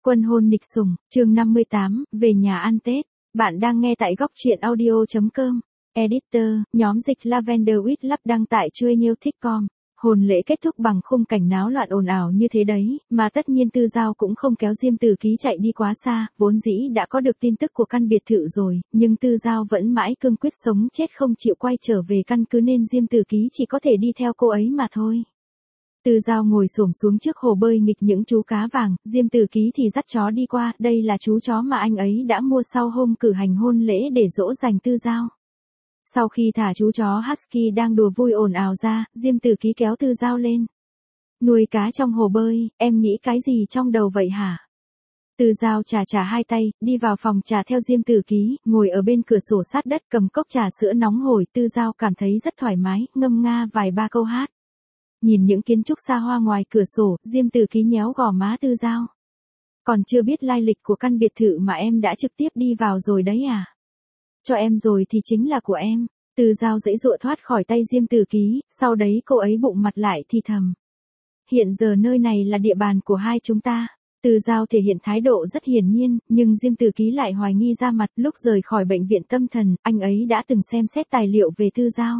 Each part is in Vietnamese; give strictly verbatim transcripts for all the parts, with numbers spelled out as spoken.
Quân hôn nịch sủng, chương năm mươi tám, về nhà ăn Tết. Bạn đang nghe tại góc truyện audio chấm com. Editor, nhóm dịch Lavender with Love đăng tại chuê nhiêu thích com. Hôn lễ kết thúc bằng khung cảnh náo loạn ồn ào như thế đấy, mà tất nhiên Tư Giao cũng không kéo Diêm Tử Ký chạy đi quá xa, vốn dĩ đã có được tin tức của căn biệt thự rồi, nhưng Tư Giao vẫn mãi cương quyết sống chết không chịu quay trở về căn cứ nên Diêm Tử Ký chỉ có thể đi theo cô ấy mà thôi. Tư Giao ngồi xổm xuống trước hồ bơi nghịch những chú cá vàng, Diêm Tử Ký thì dắt chó đi qua, đây là chú chó mà anh ấy đã mua sau hôm cử hành hôn lễ để dỗ dành Tư Giao. Sau khi thả chú chó Husky đang đùa vui ồn ào ra, Diêm Tử Ký kéo Tư Giao lên. Nuôi cá trong hồ bơi, em nghĩ cái gì trong đầu vậy hả? Tư Giao chà chà hai tay, đi vào phòng trà theo Diêm Tử Ký, ngồi ở bên cửa sổ sát đất cầm cốc trà sữa nóng hổi, Tư Giao cảm thấy rất thoải mái, ngâm nga vài ba câu hát. Nhìn những kiến trúc xa hoa ngoài cửa sổ, Diêm Tử Ký nhéo gò má Tư Giao. Còn chưa biết lai lịch của căn biệt thự mà em đã trực tiếp đi vào rồi đấy à? Cho em rồi thì chính là của em. Tư Giao giãy giụa thoát khỏi tay Diêm Tử Ký, sau đấy cô ấy bụng mặt lại thì thầm. Hiện giờ nơi này là địa bàn của hai chúng ta. Tư Giao thể hiện thái độ rất hiển nhiên, nhưng Diêm Tử Ký lại hoài nghi ra mặt. Lúc rời khỏi bệnh viện tâm thần, anh ấy đã từng xem xét tài liệu về Tư Giao.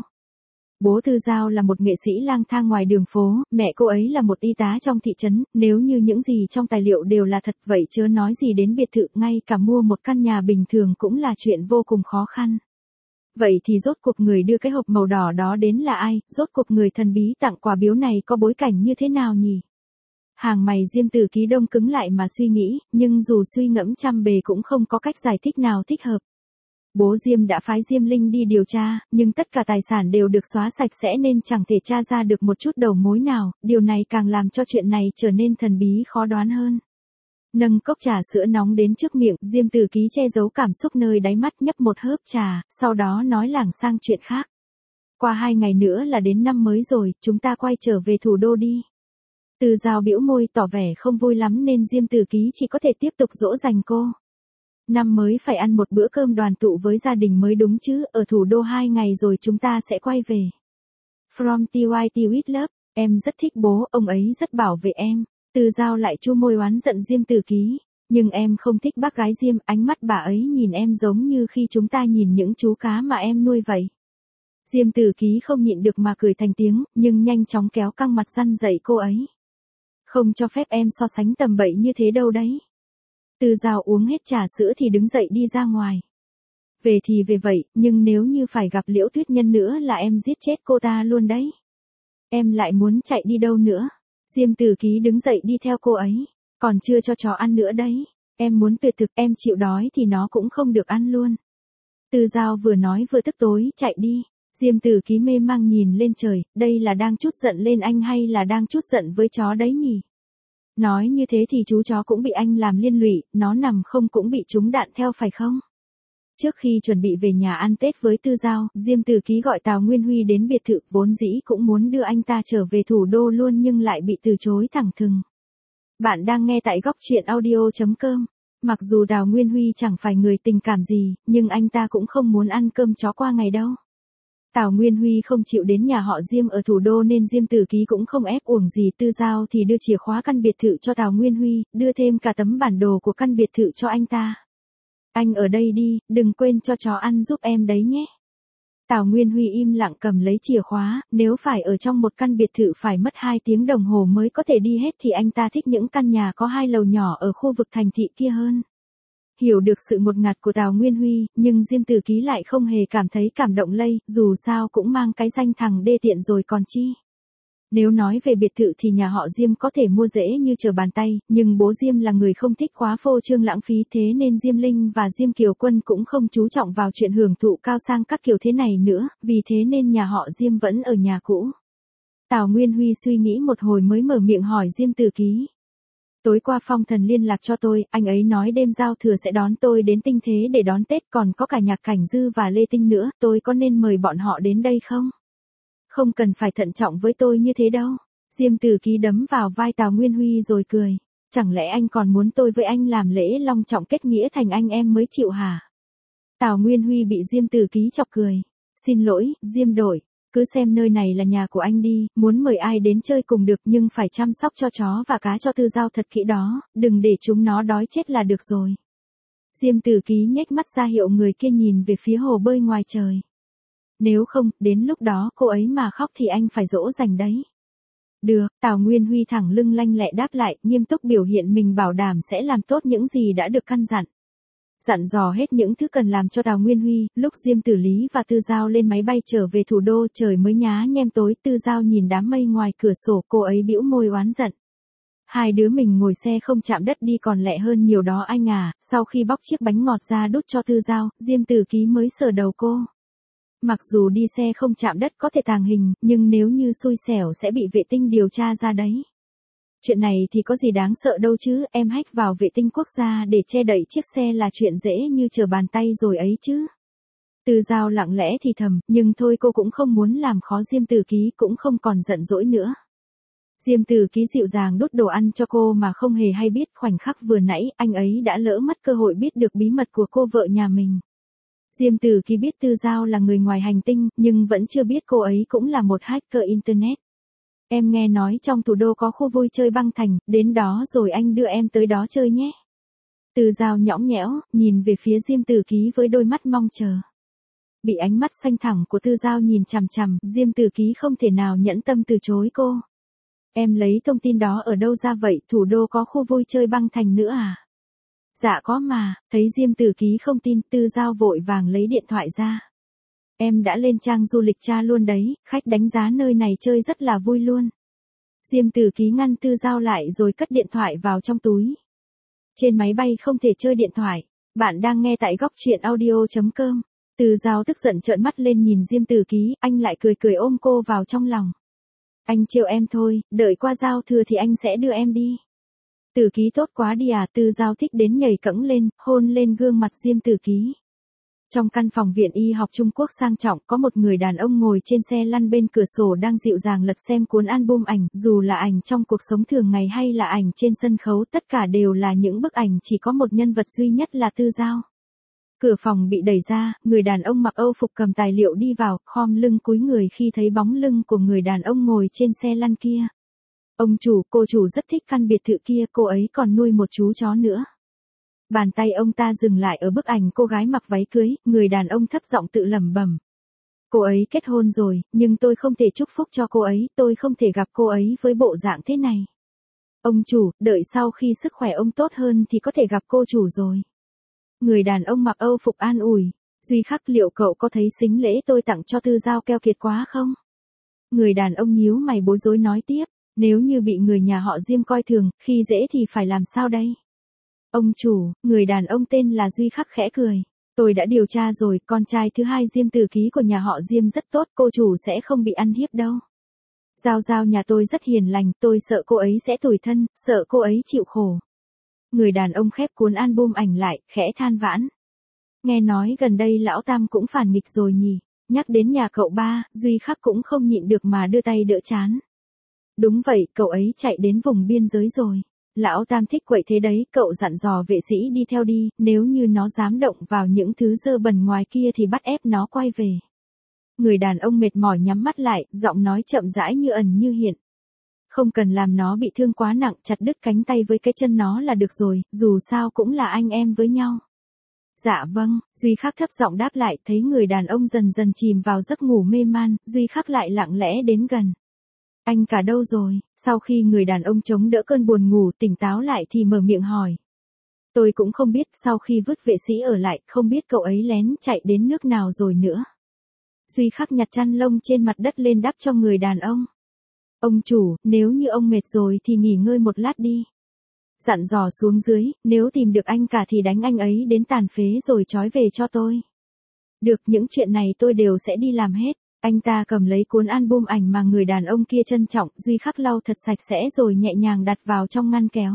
Bố Tư Giao là một nghệ sĩ lang thang ngoài đường phố, mẹ cô ấy là một y tá trong thị trấn, nếu như những gì trong tài liệu đều là thật vậy chớ nói gì đến biệt thự, ngay cả mua một căn nhà bình thường cũng là chuyện vô cùng khó khăn. Vậy thì rốt cuộc người đưa cái hộp màu đỏ đó đến là ai, rốt cuộc người thần bí tặng quà biếu này có bối cảnh như thế nào nhỉ? Hàng mày Diêm Tử Ký đông cứng lại mà suy nghĩ, nhưng dù suy ngẫm trăm bề cũng không có cách giải thích nào thích hợp. Bố Diêm đã phái Diêm Linh đi điều tra, nhưng tất cả tài sản đều được xóa sạch sẽ nên chẳng thể tra ra được một chút đầu mối nào, điều này càng làm cho chuyện này trở nên thần bí khó đoán hơn. Nâng cốc trà sữa nóng đến trước miệng, Diêm Tử Ký che giấu cảm xúc nơi đáy mắt nhấp một hớp trà, sau đó nói lảng sang chuyện khác. Qua hai ngày nữa là đến năm mới rồi, chúng ta quay trở về thủ đô đi. Tư Giao bĩu môi tỏ vẻ không vui lắm nên Diêm Tử Ký chỉ có thể tiếp tục dỗ dành cô. Năm mới phải ăn một bữa cơm đoàn tụ với gia đình mới đúng chứ, ở thủ đô hai ngày rồi chúng ta sẽ quay về. From tê i tê with Love, em rất thích bố, ông ấy rất bảo vệ em. Tư Giao lại chu môi oán giận Diêm Tử Ký, nhưng em không thích bác gái Diêm, ánh mắt bà ấy nhìn em giống như khi chúng ta nhìn những chú cá mà em nuôi vậy. Diêm Tử Ký không nhịn được mà cười thành tiếng, nhưng nhanh chóng kéo căng mặt răn dạy cô ấy. Không cho phép em so sánh tầm bậy như thế đâu đấy. Tư Giao uống hết trà sữa thì đứng dậy đi ra ngoài. Về thì về vậy, nhưng nếu như phải gặp Liễu Tuyết Nhân nữa là em giết chết cô ta luôn đấy. Em lại muốn chạy đi đâu nữa? Diêm Tử Ký đứng dậy đi theo cô ấy. Còn chưa cho chó ăn nữa đấy. Em muốn tuyệt thực, em chịu đói thì nó cũng không được ăn luôn. Tư Giao vừa nói vừa tức tối, chạy đi. Diêm Tử Ký mê mang nhìn lên trời, đây là đang trút giận lên anh hay là đang trút giận với chó đấy nhỉ? Nói như thế thì chú chó cũng bị anh làm liên lụy, nó nằm không cũng bị trúng đạn theo phải không? Trước khi chuẩn bị về nhà ăn Tết với Tư Giao, Diêm Tử Ký gọi Tào Nguyên Huy đến biệt thự, vốn dĩ cũng muốn đưa anh ta trở về thủ đô luôn nhưng lại bị từ chối thẳng thừng. Bạn đang nghe tại góc truyện audio chấm com. Mặc dù Tào Nguyên Huy chẳng phải người tình cảm gì, nhưng anh ta cũng không muốn ăn cơm chó qua ngày đâu. Tào Nguyên Huy không chịu đến nhà họ Diêm ở thủ đô nên Diêm Tử Ký cũng không ép uổng gì. Tư Giao thì đưa chìa khóa căn biệt thự cho Tào Nguyên Huy, đưa thêm cả tấm bản đồ của căn biệt thự cho anh ta. Anh ở đây đi, đừng quên cho chó ăn giúp em đấy nhé. Tào Nguyên Huy im lặng cầm lấy chìa khóa, nếu phải ở trong một căn biệt thự phải mất hai tiếng đồng hồ mới có thể đi hết thì anh ta thích những căn nhà có hai lầu nhỏ ở khu vực thành thị kia hơn. Hiểu được sự ngột ngạt của Tào Nguyên Huy, nhưng Diêm Tử Ký lại không hề cảm thấy cảm động lây, dù sao cũng mang cái danh thằng đê tiện rồi còn chi. Nếu nói về biệt thự thì nhà họ Diêm có thể mua dễ như trở bàn tay, nhưng bố Diêm là người không thích quá phô trương lãng phí thế nên Diêm Linh và Diêm Kiều Quân cũng không chú trọng vào chuyện hưởng thụ cao sang các kiểu thế này nữa, vì thế nên nhà họ Diêm vẫn ở nhà cũ. Tào Nguyên Huy suy nghĩ một hồi mới mở miệng hỏi Diêm Tử Ký. Tối qua Phong Thần liên lạc cho tôi, anh ấy nói đêm giao thừa sẽ đón tôi đến Tinh Thế để đón Tết, còn có cả Nhạc Cảnh Dư và Lê Tinh nữa, tôi có nên mời bọn họ đến đây không? Không cần phải thận trọng với tôi như thế đâu. Diêm Tử Ký đấm vào vai Tào Nguyên Huy rồi cười. Chẳng lẽ anh còn muốn tôi với anh làm lễ long trọng kết nghĩa thành anh em mới chịu hả? Tào Nguyên Huy bị Diêm Tử Ký chọc cười. Xin lỗi, Diêm đội. Cứ xem nơi này là nhà của anh đi, muốn mời ai đến chơi cùng được nhưng phải chăm sóc cho chó và cá cho Tư Giao thật kỹ đó, đừng để chúng nó đói chết là được rồi. Diêm Tử Ký nhếch mắt ra hiệu người kia nhìn về phía hồ bơi ngoài trời. Nếu không, đến lúc đó cô ấy mà khóc thì anh phải dỗ dành đấy. Được, Tào Nguyên Huy thẳng lưng lanh lẹ đáp lại, nghiêm túc biểu hiện mình bảo đảm sẽ làm tốt những gì đã được căn dặn. Dặn dò hết những thứ cần làm cho Tào Nguyên Huy, lúc Diêm Tử Lý và Tư Giao lên máy bay trở về thủ đô trời mới nhá nhem tối, Tư Giao nhìn đám mây ngoài cửa sổ, cô ấy bĩu môi oán giận. Hai đứa mình ngồi xe không chạm đất đi còn lẹ hơn nhiều đó anh à, sau khi bóc chiếc bánh ngọt ra đút cho Tư Giao, Diêm Tử Ký mới sờ đầu cô. Mặc dù đi xe không chạm đất có thể tàng hình, nhưng nếu như xui xẻo sẽ bị vệ tinh điều tra ra đấy. Chuyện này thì có gì đáng sợ đâu chứ, em hack vào vệ tinh quốc gia để che đậy chiếc xe là chuyện dễ như trở bàn tay rồi ấy chứ. Tư Giao lặng lẽ thì thầm, nhưng thôi cô cũng không muốn làm khó Diêm Tử Ký, cũng không còn giận dỗi nữa. Diêm Tử Ký dịu dàng đút đồ ăn cho cô mà không hề hay biết khoảnh khắc vừa nãy anh ấy đã lỡ mất cơ hội biết được bí mật của cô vợ nhà mình. Diêm Tử Ký biết Tư Giao là người ngoài hành tinh, nhưng vẫn chưa biết cô ấy cũng là một hacker internet. Em nghe nói trong thủ đô có khu vui chơi băng thành, đến đó rồi anh đưa em tới đó chơi nhé. Tư Giao nhõng nhẽo, nhìn về phía Diêm Tử Ký với đôi mắt mong chờ. Bị ánh mắt xanh thẳm của Tư Giao nhìn chằm chằm, Diêm Tử Ký không thể nào nhẫn tâm từ chối cô. Em lấy thông tin đó ở đâu ra vậy, thủ đô có khu vui chơi băng thành nữa à? Dạ có mà, thấy Diêm Tử Ký không tin, Tư Giao vội vàng lấy điện thoại ra. Em đã lên trang du lịch tra luôn đấy, khách đánh giá nơi này chơi rất là vui luôn. Diêm Tử Ký ngăn Tư Giao lại rồi cất điện thoại vào trong túi. Trên máy bay không thể chơi điện thoại. Bạn đang nghe tại góc truyện audio chấm com. Tư Giao tức giận trợn mắt lên nhìn Diêm Tử Ký, anh lại cười cười ôm cô vào trong lòng. Anh trêu em thôi, đợi qua giao thừa thì anh sẽ đưa em đi. Tử Ký tốt quá đi à, Tư Giao thích đến nhảy cẫng lên, hôn lên gương mặt Diêm Tử Ký. Trong căn phòng viện y học Trung Quốc sang trọng, có một người đàn ông ngồi trên xe lăn bên cửa sổ đang dịu dàng lật xem cuốn album ảnh, dù là ảnh trong cuộc sống thường ngày hay là ảnh trên sân khấu, tất cả đều là những bức ảnh chỉ có một nhân vật duy nhất là Tư Giao. Cửa phòng bị đẩy ra, người đàn ông mặc Âu phục cầm tài liệu đi vào, khom lưng cúi người khi thấy bóng lưng của người đàn ông ngồi trên xe lăn kia. Ông chủ, cô chủ rất thích căn biệt thự kia, cô ấy còn nuôi một chú chó nữa. Bàn tay ông ta dừng lại ở bức ảnh cô gái mặc váy cưới, người đàn ông thấp giọng tự lẩm bẩm. Cô ấy kết hôn rồi, nhưng tôi không thể chúc phúc cho cô ấy, tôi không thể gặp cô ấy với bộ dạng thế này. Ông chủ, đợi sau khi sức khỏe ông tốt hơn thì có thể gặp cô chủ rồi. Người đàn ông mặc Âu phục an ủi. Duy Khắc, liệu cậu có thấy sính lễ tôi tặng cho Tư Giao keo kiệt quá không? Người đàn ông nhíu mày bối rối nói tiếp. Nếu như bị người nhà họ Diêm coi thường, khi dễ thì phải làm sao đây? Ông chủ, người đàn ông tên là Duy Khắc khẽ cười. Tôi đã điều tra rồi, con trai thứ hai Diêm Tử Ký của nhà họ Diêm rất tốt, cô chủ sẽ không bị ăn hiếp đâu. Giao Giao nhà tôi rất hiền lành, tôi sợ cô ấy sẽ tủi thân, sợ cô ấy chịu khổ. Người đàn ông khép cuốn album ảnh lại, khẽ than vãn. Nghe nói gần đây lão Tam cũng phản nghịch rồi nhỉ, nhắc đến nhà cậu ba, Duy Khắc cũng không nhịn được mà đưa tay đỡ chán. Đúng vậy, cậu ấy chạy đến vùng biên giới rồi. Lão Tam thích quậy thế đấy, cậu dặn dò vệ sĩ đi theo đi, nếu như nó dám động vào những thứ dơ bẩn ngoài kia thì bắt ép nó quay về. Người đàn ông mệt mỏi nhắm mắt lại, giọng nói chậm rãi như ẩn như hiện. Không cần làm nó bị thương quá nặng, chặt đứt cánh tay với cái chân nó là được rồi, dù sao cũng là anh em với nhau. Dạ vâng, Duy Khắc thấp giọng đáp lại, thấy người đàn ông dần dần chìm vào giấc ngủ mê man, Duy Khắc lại lặng lẽ đến gần. Anh cả đâu rồi? Sau khi người đàn ông chống đỡ cơn buồn ngủ tỉnh táo lại thì mở miệng hỏi. Tôi cũng không biết, sau khi vứt vệ sĩ ở lại, không biết cậu ấy lén chạy đến nước nào rồi nữa. Duy Khắc nhặt chăn lông trên mặt đất lên đắp cho người đàn ông. Ông chủ, nếu như ông mệt rồi thì nghỉ ngơi một lát đi. Dặn dò xuống dưới, nếu tìm được anh cả thì đánh anh ấy đến tàn phế rồi trói về cho tôi. Được, những chuyện này tôi đều sẽ đi làm hết. Anh ta cầm lấy cuốn album ảnh mà người đàn ông kia trân trọng, Duy Khắc lau thật sạch sẽ rồi nhẹ nhàng đặt vào trong ngăn kéo.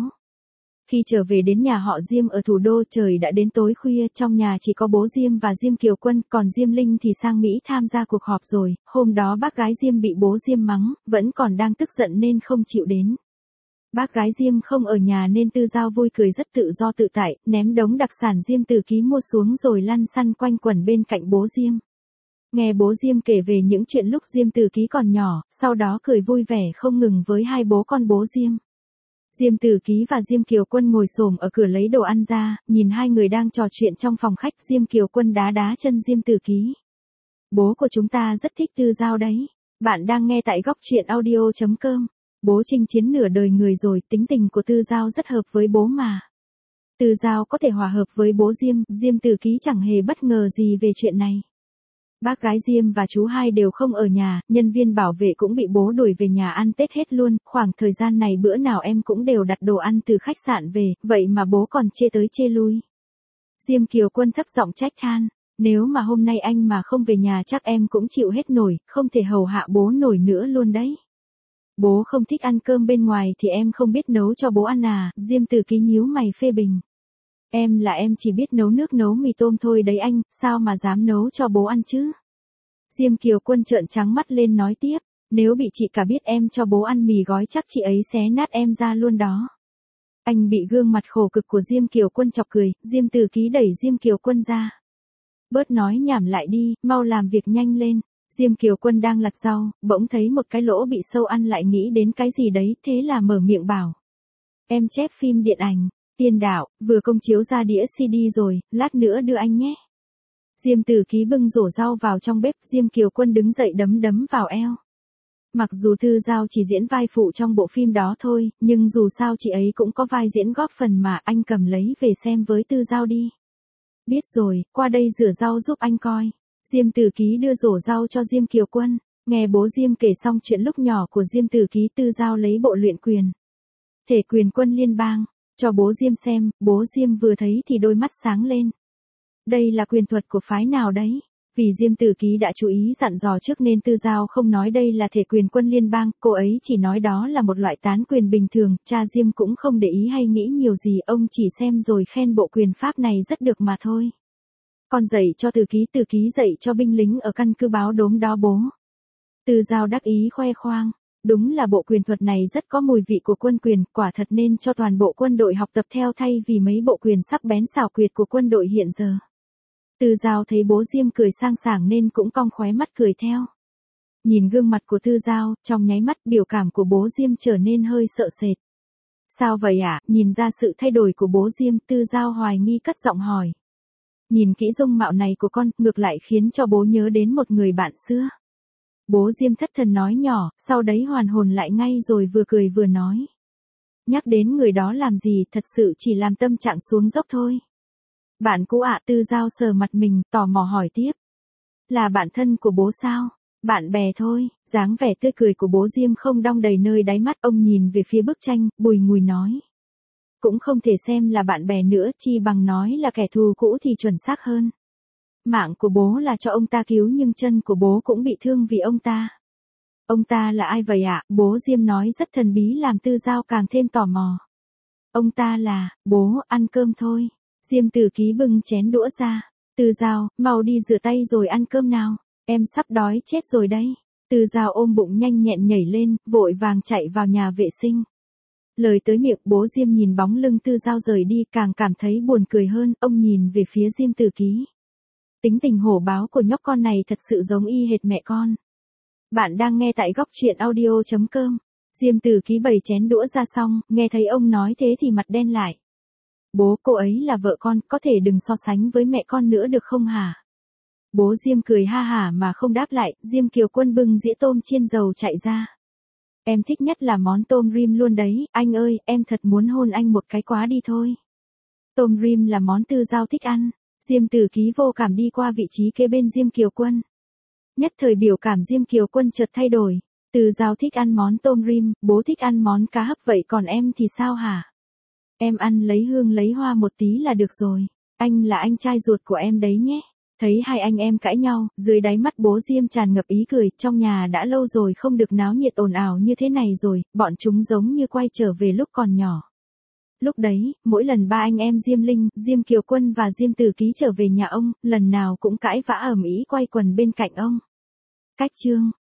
Khi trở về đến nhà họ Diêm ở thủ đô, trời đã đến tối khuya, trong nhà chỉ có bố Diêm và Diêm Kiều Quân, còn Diêm Linh thì sang Mỹ tham gia cuộc họp rồi. Hôm đó bác gái Diêm bị bố Diêm mắng, vẫn còn đang tức giận nên không chịu đến. Bác gái Diêm không ở nhà nên Tư Giao vui cười rất tự do tự tại, ném đống đặc sản Diêm Tử Ký mua xuống rồi lăn xăn quanh quẩn bên cạnh bố Diêm. Nghe bố Diêm kể về những chuyện lúc Diêm Tử Ký còn nhỏ, sau đó cười vui vẻ không ngừng với hai bố con bố Diêm. Diêm Tử Ký và Diêm Kiều Quân ngồi xổm ở cửa lấy đồ ăn ra, nhìn hai người đang trò chuyện trong phòng khách. Diêm Kiều Quân đá đá chân Diêm Tử Ký. Bố của chúng ta rất thích Tư Giao đấy. Bạn đang nghe tại góc truyện audio chấm com. Bố chinh chiến nửa đời người rồi, tính tình của Tư Giao rất hợp với bố mà. Tư Giao có thể hòa hợp với bố Diêm, Diêm Tử Ký chẳng hề bất ngờ gì về chuyện này. Bác gái Diêm và chú hai đều không ở nhà, nhân viên bảo vệ cũng bị bố đuổi về nhà ăn Tết hết luôn, khoảng thời gian này bữa nào em cũng đều đặt đồ ăn từ khách sạn về, vậy mà bố còn chê tới chê lui. Diêm Kiều Quân thấp giọng trách than, nếu mà hôm nay anh mà không về nhà chắc em cũng chịu hết nổi, không thể hầu hạ bố nổi nữa luôn đấy. Bố không thích ăn cơm bên ngoài thì em không biết nấu cho bố ăn à, Diêm Tử Ký nhíu mày phê bình. Em là em chỉ biết nấu nước nấu mì tôm thôi đấy anh, sao mà dám nấu cho bố ăn chứ? Diêm Kiều Quân trợn trắng mắt lên nói tiếp, nếu bị chị cả biết em cho bố ăn mì gói chắc chị ấy xé nát em ra luôn đó. Anh bị gương mặt khổ cực của Diêm Kiều Quân chọc cười, Diêm Tử Ký đẩy Diêm Kiều Quân ra. Bớt nói nhảm lại đi, mau làm việc nhanh lên. Diêm Kiều Quân đang lặt rau, bỗng thấy một cái lỗ bị sâu ăn lại nghĩ đến cái gì đấy, thế là mở miệng bảo. Em chép phim điện ảnh. Tiên đạo, vừa công chiếu ra đĩa xê đê rồi, lát nữa đưa anh nhé. Diêm Tử Ký bưng rổ rau vào trong bếp, Diêm Kiều Quân đứng dậy đấm đấm vào eo. Mặc dù Tư Giao chỉ diễn vai phụ trong bộ phim đó thôi, nhưng dù sao chị ấy cũng có vai diễn góp phần mà, anh cầm lấy về xem với Tư Giao đi. Biết rồi, qua đây rửa rau giúp anh coi. Diêm Tử Ký đưa rổ rau cho Diêm Kiều Quân, nghe bố Diêm kể xong chuyện lúc nhỏ của Diêm Tử Ký. Tư Giao lấy bộ luyện quyền Thể quyền quân liên bang cho bố Diêm xem, bố Diêm vừa thấy thì đôi mắt sáng lên. Đây là quyền thuật của phái nào đấy? Vì Diêm Tử Ký đã chú ý dặn dò trước nên Tư Giao không nói đây là thể quyền quân liên bang, cô ấy chỉ nói đó là một loại tán quyền bình thường. Cha Diêm cũng không để ý hay nghĩ nhiều gì, ông chỉ xem rồi khen bộ quyền pháp này rất được mà thôi. Con dạy cho Tử Ký, Tử Ký dạy cho binh lính ở căn cứ Báo Đốm đó bố. Tư Giao đắc ý khoe khoang. Đúng là bộ quyền thuật này rất có mùi vị của quân quyền, quả thật nên cho toàn bộ quân đội học tập theo thay vì mấy bộ quyền sắc bén xảo quyệt của quân đội hiện giờ. Tư Giao thấy bố Diêm cười sang sảng nên cũng cong khóe mắt cười theo. Nhìn gương mặt của Tư Giao, trong nháy mắt biểu cảm của bố Diêm trở nên hơi sợ sệt. Sao vậy ạ? À? Nhìn ra sự thay đổi của bố Diêm, Tư Giao hoài nghi cất giọng hỏi. Nhìn kỹ dung mạo này của con, ngược lại khiến cho bố nhớ đến một người bạn xưa. Bố Diêm thất thần nói nhỏ, sau đấy hoàn hồn lại ngay rồi vừa cười vừa nói. Nhắc đến người đó làm gì, thật sự chỉ làm tâm trạng xuống dốc thôi. Bạn cũ ạ? Tư Giao sờ mặt mình, tò mò hỏi tiếp. Là bạn thân của bố sao? Bạn bè thôi. Dáng vẻ tươi cười của bố Diêm không đong đầy nơi đáy mắt, ông nhìn về phía bức tranh, bùi ngùi nói. Cũng không thể xem là bạn bè nữa, chi bằng nói là kẻ thù cũ thì chuẩn xác hơn. Mạng của bố là cho ông ta cứu nhưng chân của bố cũng bị thương vì ông ta. Ông ta là ai vậy ạ? Bố Diêm nói rất thần bí làm Tư Giao càng thêm tò mò. Ông ta là, bố, ăn cơm thôi. Diêm Tử Ký bưng chén đũa ra. Tư Giao, mau đi rửa tay rồi ăn cơm nào. Em sắp đói chết rồi đấy. Tư Giao ôm bụng nhanh nhẹn nhảy lên, vội vàng chạy vào nhà vệ sinh. Lời tới miệng, bố Diêm nhìn bóng lưng Tư Giao rời đi càng cảm thấy buồn cười hơn, ông nhìn về phía Diêm Tử Ký. Tính tình hổ báo của nhóc con này thật sự giống y hệt mẹ con. Bạn đang nghe tại góc truyện audio chấm com. Diêm Tử Ký bày chén đũa ra xong, nghe thấy ông nói thế thì mặt đen lại. Bố, cô ấy là vợ con, có thể đừng so sánh với mẹ con nữa được không hả? Bố Diêm cười ha hả mà không đáp lại. Diêm Kiều Quân bưng dĩa tôm chiên dầu chạy ra. Em thích nhất là món tôm rim luôn đấy, anh ơi, em thật muốn hôn anh một cái quá đi thôi. Tôm rim là món Tư Giao thích ăn. Diêm Tử Ký vô cảm đi qua vị trí kế bên Diêm Kiều Quân. Nhất thời biểu cảm Diêm Kiều Quân chợt thay đổi. Tư Giao thích ăn món tôm rim, bố thích ăn món cá hấp, vậy còn em thì sao hả? Em ăn lấy hương lấy hoa một tí là được rồi. Anh là anh trai ruột của em đấy nhé. Thấy hai anh em cãi nhau, dưới đáy mắt bố Diêm tràn ngập ý cười, trong nhà đã lâu rồi không được náo nhiệt ồn ào như thế này rồi, bọn chúng giống như quay trở về lúc còn nhỏ. Lúc đấy, mỗi lần ba anh em Diêm Linh, Diêm Kiều Quân và Diêm Tử Ký trở về nhà ông, lần nào cũng cãi vã ầm ĩ quay quần bên cạnh ông. Cách chương